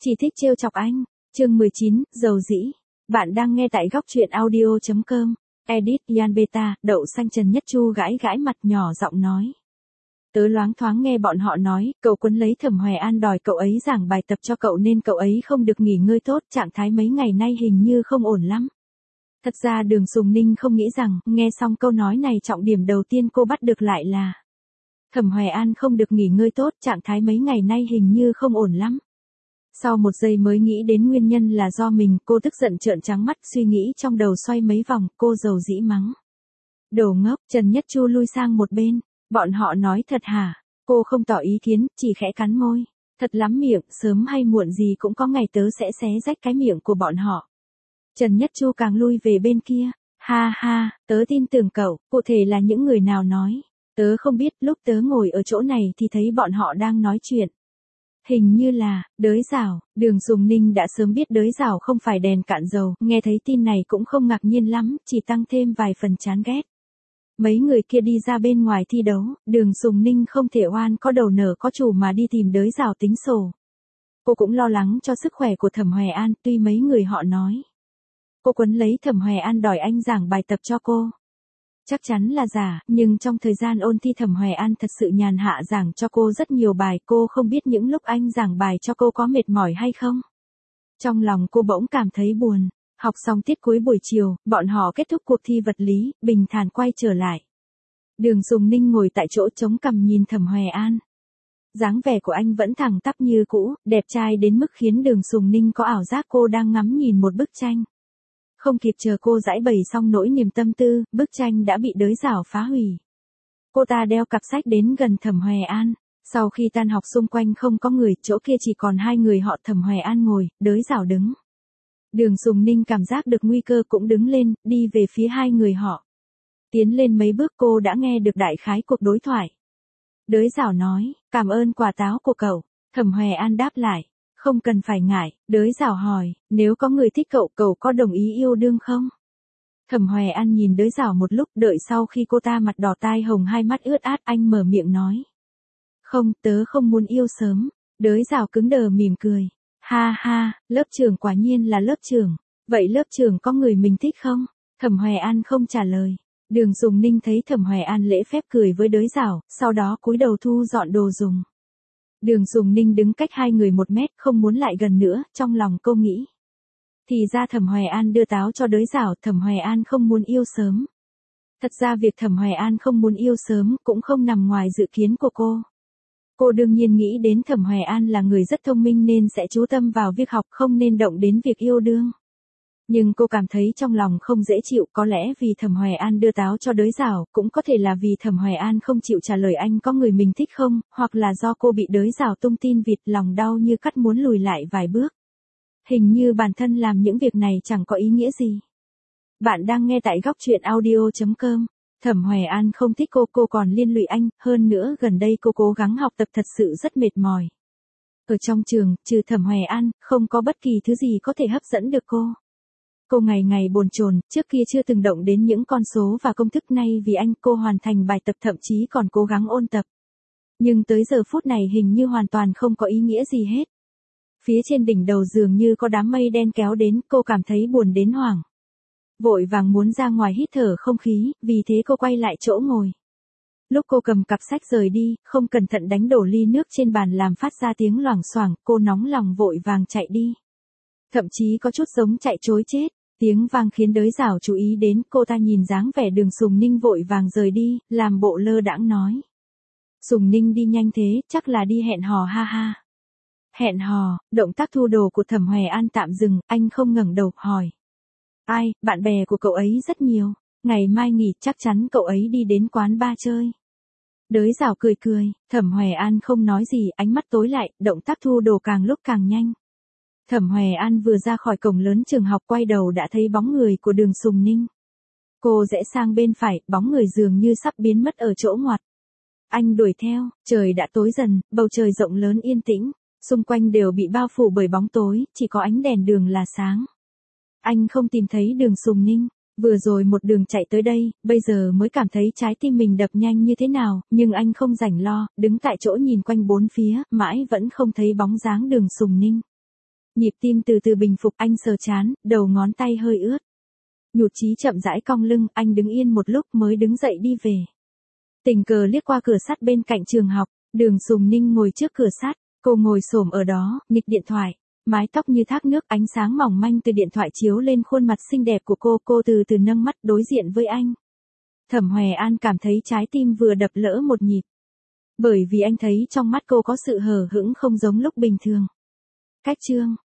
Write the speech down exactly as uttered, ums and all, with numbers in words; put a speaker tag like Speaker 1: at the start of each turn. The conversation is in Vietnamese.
Speaker 1: chỉ thích trêu chọc anh. Chương mười chín, dầu dĩ. Bạn đang nghe tại góc truyện audio chấm com. Edit Yan Beta, đậu xanh Trần Nhất Chu gãi gãi mặt nhỏ giọng nói. Tớ loáng thoáng nghe bọn họ nói, cậu quấn lấy Thẩm Hoài An đòi cậu ấy giảng bài tập cho cậu nên cậu ấy không được nghỉ ngơi tốt, trạng thái mấy ngày nay hình như không ổn lắm. Thật ra Đường Sùng Ninh không nghĩ rằng, nghe xong câu nói này trọng điểm đầu tiên cô bắt được lại là Thẩm Hoài An không được nghỉ ngơi tốt, trạng thái mấy ngày nay hình như không ổn lắm. Sau một giây mới nghĩ đến nguyên nhân là do mình, cô tức giận trợn trắng mắt, suy nghĩ trong đầu xoay mấy vòng, cô dầu dĩ mắng. Đồ ngốc, Trần Nhất Chu lui sang một bên. Bọn họ nói thật hả? Cô không tỏ ý kiến, chỉ khẽ cắn môi. Thật lắm miệng, sớm hay muộn gì cũng có ngày tớ sẽ xé rách cái miệng của bọn họ. Trần Nhất Chu càng lui về bên kia. Ha ha, tớ tin tưởng cậu, cụ thể là những người nào nói. Tớ không biết, lúc tớ ngồi ở chỗ này thì thấy bọn họ đang nói chuyện. Hình như là, Đới Giảo. Đường Sùng Ninh đã sớm biết Đới Giảo không phải đèn cạn dầu, nghe thấy tin này cũng không ngạc nhiên lắm, chỉ tăng thêm vài phần chán ghét. Mấy người kia đi ra bên ngoài thi đấu, Đường Sùng Ninh không thể oan có đầu nở có chủ mà đi tìm Đới Giảo tính sổ. Cô cũng lo lắng cho sức khỏe của Thẩm Hoài An, tuy mấy người họ nói. Cô quấn lấy Thẩm Hoài An đòi anh giảng bài tập cho cô. Chắc chắn là giả, nhưng trong thời gian ôn thi Thẩm Hoài An thật sự nhàn hạ giảng cho cô rất nhiều bài, cô không biết những lúc anh giảng bài cho cô có mệt mỏi hay không. Trong lòng cô bỗng cảm thấy buồn. Học xong tiết cuối buổi chiều, bọn họ kết thúc cuộc thi vật lý, bình thản quay trở lại. Đường Sùng Ninh ngồi tại chỗ chống cằm nhìn Thẩm Hoài An. Dáng vẻ của anh vẫn thẳng tắp như cũ, đẹp trai đến mức khiến Đường Sùng Ninh có ảo giác cô đang ngắm nhìn một bức tranh. Không kịp chờ cô giải bày xong nỗi niềm tâm tư, bức tranh đã bị Đới Giảo phá hủy. Cô ta đeo cặp sách đến gần Thẩm Hoài An. Sau khi tan học xung quanh không có người, chỗ kia chỉ còn hai người họ Thẩm Hoài An ngồi, Đới Giảo đứng. Đường Sùng Ninh cảm giác được nguy cơ cũng đứng lên, đi về phía hai người họ. Tiến lên mấy bước cô đã nghe được đại khái cuộc đối thoại. Đới Giảo nói, cảm ơn quả táo của cậu. Thẩm Hoài An đáp lại, không cần phải ngại. Đới Giảo hỏi, nếu có người thích cậu, cậu có đồng ý yêu đương không? Thẩm Hoài An nhìn Đới Giảo một lúc, đợi sau khi cô ta mặt đỏ tai hồng hai mắt ướt át, anh mở miệng nói. Không, tớ không muốn yêu sớm. Đới Giảo cứng đờ mỉm cười. Ha ha, lớp trưởng quả nhiên là lớp trưởng. Vậy lớp trưởng có người mình thích không? Thẩm Hoài An không trả lời. Đường Sùng Ninh thấy Thẩm Hoài An lễ phép cười với Đới Giảo, sau đó cúi đầu thu dọn đồ dùng. Đường Sùng Ninh đứng cách hai người một mét, không muốn lại gần nữa, trong lòng cô nghĩ. Thì ra Thẩm Hoài An đưa táo cho Đới Giảo, Thẩm Hoài An không muốn yêu sớm. Thật ra việc Thẩm Hoài An không muốn yêu sớm cũng không nằm ngoài dự kiến của cô. Cô đương nhiên nghĩ đến Thẩm Hoài An là người rất thông minh nên sẽ chú tâm vào việc học, không nên động đến việc yêu đương. Nhưng cô cảm thấy trong lòng không dễ chịu, có lẽ vì Thẩm Hoài An đưa táo cho Đới Giảo, cũng có thể là vì Thẩm Hoài An không chịu trả lời anh có người mình thích không, hoặc là do cô bị Đới Giảo tung tin vịt, lòng đau như cắt muốn lùi lại vài bước. Hình như bản thân làm những việc này chẳng có ý nghĩa gì. Bạn đang nghe tại góc truyện audio chấm com. Thẩm Hoài An không thích cô, cô còn liên lụy anh, hơn nữa gần đây cô cố gắng học tập thật sự rất mệt mỏi. Ở trong trường, trừ Thẩm Hoài An, không có bất kỳ thứ gì có thể hấp dẫn được cô. Cô ngày ngày bồn chồn, trước kia chưa từng động đến những con số và công thức, nay vì anh cô hoàn thành bài tập, thậm chí còn cố gắng ôn tập. Nhưng tới giờ phút này hình như hoàn toàn không có ý nghĩa gì hết. Phía trên đỉnh đầu dường như có đám mây đen kéo đến, cô cảm thấy buồn đến hoảng. Vội vàng muốn ra ngoài hít thở không khí, vì thế cô quay lại chỗ ngồi. Lúc cô cầm cặp sách rời đi, không cẩn thận đánh đổ ly nước trên bàn làm phát ra tiếng loảng xoảng, cô nóng lòng vội vàng chạy đi. Thậm chí có chút giống chạy trối chết, tiếng vang khiến Đới Giảo chú ý đến, cô ta nhìn dáng vẻ Đường Sùng Ninh vội vàng rời đi, làm bộ lơ đãng nói. Sùng Ninh đi nhanh thế, chắc là đi hẹn hò ha ha. Hẹn hò, động tác thu đồ của Thẩm Hoài An tạm dừng, anh không ngẩng đầu, hỏi. Ai, bạn bè của cậu ấy rất nhiều, ngày mai nghỉ chắc chắn cậu ấy đi đến quán bar chơi. Đới Giảo cười cười, Thẩm Hoài An không nói gì, ánh mắt tối lại, động tác thu đồ càng lúc càng nhanh. Thẩm Hoài An vừa ra khỏi cổng lớn trường học, quay đầu đã thấy bóng người của Đường Sùng Ninh. Cô rẽ sang bên phải, bóng người dường như sắp biến mất ở chỗ ngoặt. Anh đuổi theo, trời đã tối dần, bầu trời rộng lớn yên tĩnh, xung quanh đều bị bao phủ bởi bóng tối, chỉ có ánh đèn đường là sáng. Anh không tìm thấy Đường Sùng Ninh, vừa rồi một đường chạy tới đây, bây giờ mới cảm thấy trái tim mình đập nhanh như thế nào, nhưng anh không rảnh lo, đứng tại chỗ nhìn quanh bốn phía, mãi vẫn không thấy bóng dáng Đường Sùng Ninh. Nhịp tim từ từ bình phục, anh sờ chán, đầu ngón tay hơi ướt. Nhụt chí chậm rãi cong lưng, anh đứng yên một lúc mới đứng dậy đi về. Tình cờ liếc qua cửa sắt bên cạnh trường học, Đường Sùng Ninh ngồi trước cửa sắt, cô ngồi xổm ở đó, nghịch điện thoại, mái tóc như thác nước, ánh sáng mỏng manh từ điện thoại chiếu lên khuôn mặt xinh đẹp của cô, cô từ từ nâng mắt đối diện với anh. Thẩm Hoè An cảm thấy trái tim vừa đập lỡ một nhịp. Bởi vì anh thấy trong mắt cô có sự hờ hững không giống lúc bình thường. Cách chương